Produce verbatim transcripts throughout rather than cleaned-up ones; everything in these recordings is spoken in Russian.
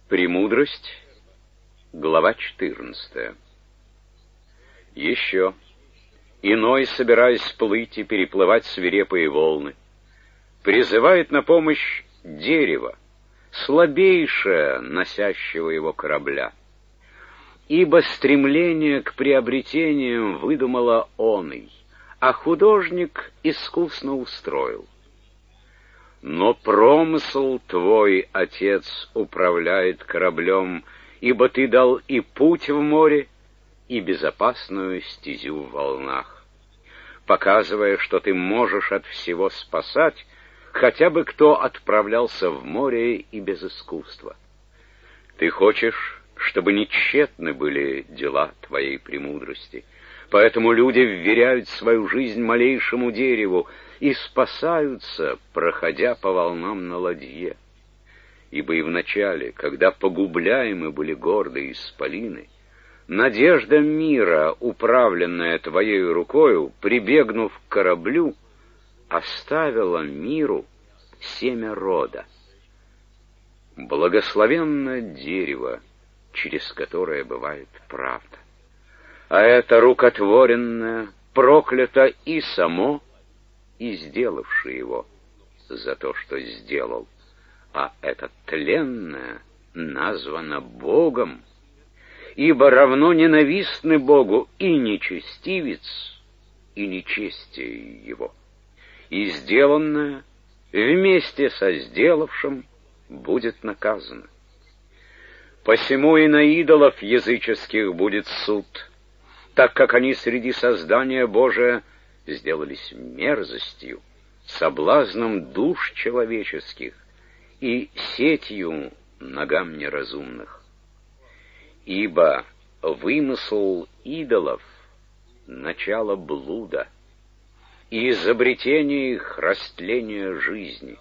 Премудрость, глава четырнадцатая. Еще. Иной, собираясь плыть и переплывать свирепые волны, призывает на помощь дерево, слабейшее носящего его корабля. Ибо стремление к приобретениям выдумала оный, а художник искусно устроил. Но промысл твой, Отец, управляет кораблем, ибо ты дал и путь в море, и безопасную стезю в волнах, показывая, что ты можешь от всего спасать, хотя бы кто отправлялся в море и без искусства. Ты хочешь, чтобы нетчетны были дела твоей премудрости, поэтому люди вверяют свою жизнь малейшему дереву и спасаются, проходя по волнам на ладье. Ибо и вначале, когда погубляемы были гордые исполины, надежда мира, управленная твоей рукою, прибегнув к кораблю, оставила миру семя рода. Благословенно дерево, через которое бывает правда. А это рукотворенное проклято и само, и сделавший его за то, что сделал, а это тленное названо Богом, ибо равно ненавистны Богу и нечестивец, и нечестие его, и сделанное вместе со сделавшим будет наказано. Посему и на идолов языческих будет суд, так как они среди создания Божия сделались мерзостью, соблазном душ человеческих и сетью ногам неразумных. Ибо вымысл идолов — начало блуда, и изобретение их — растление жизни.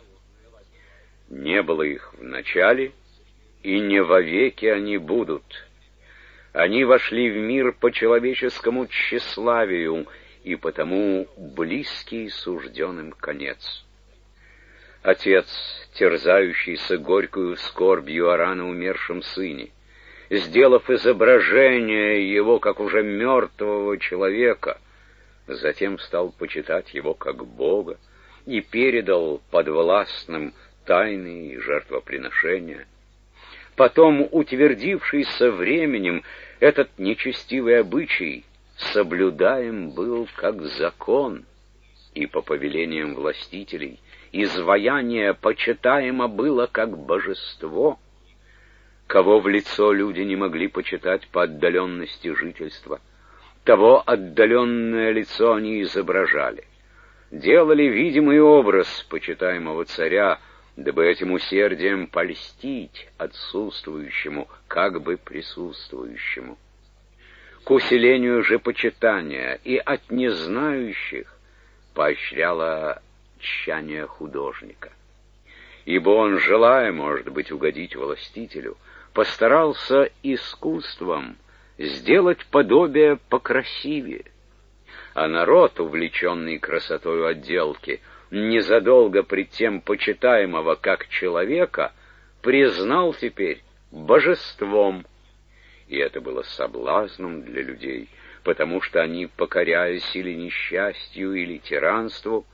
Не было их в начале, и не вовеки они будут. Они вошли в мир по человеческому тщеславию, и потому близкий сужденным конец. Отец, терзающийся горькую скорбью о рано умершем сыне, сделав изображение его как уже мертвого человека, затем стал почитать его как Бога и передал подвластным тайны и жертвоприношения. Потом, утвердившийся временем, этот нечестивый обычай соблюдаем был как закон, и по повелениям властителей изваяние почитаемо было как божество, кого в лицо люди не могли почитать по отдаленности жительства, того отдаленное лицо они изображали, делали видимый образ почитаемого царя, дабы этим усердием польстить отсутствующему, как бы присутствующему. К усилению же почитания и от незнающих поощряло тщание художника. Ибо он, желая, может быть, угодить властителю, постарался искусством сделать подобие покрасивее. А народ, увлеченный красотою отделки, незадолго пред тем почитаемого как человека, признал теперь божеством. И это было соблазном для людей, потому что они, покоряясь или несчастью, или тиранству,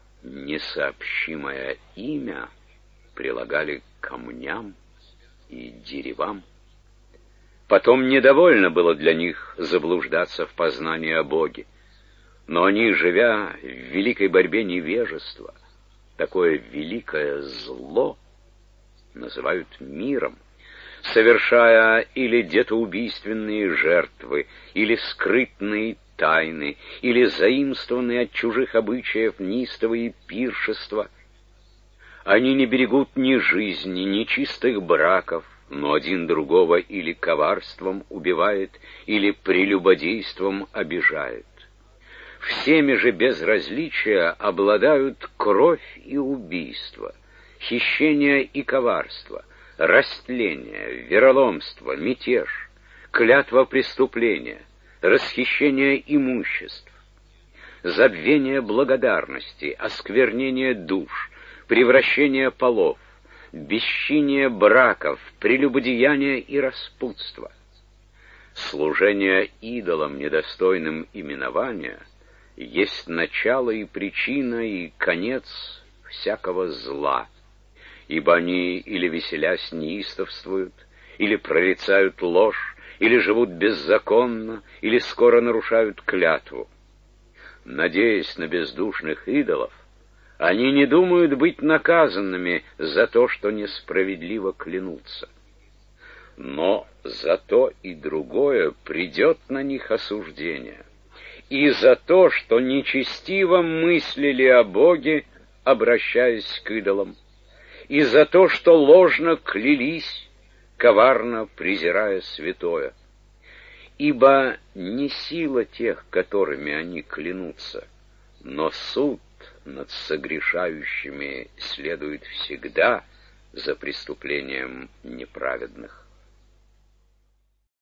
несообщимое имя прилагали к камням и деревам. Потом недовольно было для них заблуждаться в познании о Боге, но они, живя в великой борьбе невежества, такое великое зло называют миром, совершая или детоубийственные жертвы, или скрытные тайны, или заимствованные от чужих обычаев неистовые пиршества. Они не берегут ни жизни, ни чистых браков, но один другого или коварством убивает, или прелюбодейством обижает. Всеми же без различия обладают кровь и убийство, хищение и коварство, растление, вероломство, мятеж, клятва преступления, расхищение имуществ, забвение благодарности, осквернение душ, превращение полов, бесчиние браков, прелюбодеяние и распутство. Служение идолам, недостойным именования, есть начало и причина и конец всякого зла, ибо они или веселясь неистовствуют, или прорицают ложь, или живут беззаконно, или скоро нарушают клятву. Надеясь на бездушных идолов, они не думают быть наказанными за то, что несправедливо клянутся. Но за то и другое придет на них осуждение, и за то, что нечестиво мыслили о Боге, обращаясь к идолам, и за то, что ложно клялись, коварно презирая святое. Ибо не сила тех, которыми они клянутся, но суд над согрешающими следует всегда за преступлением неправедных.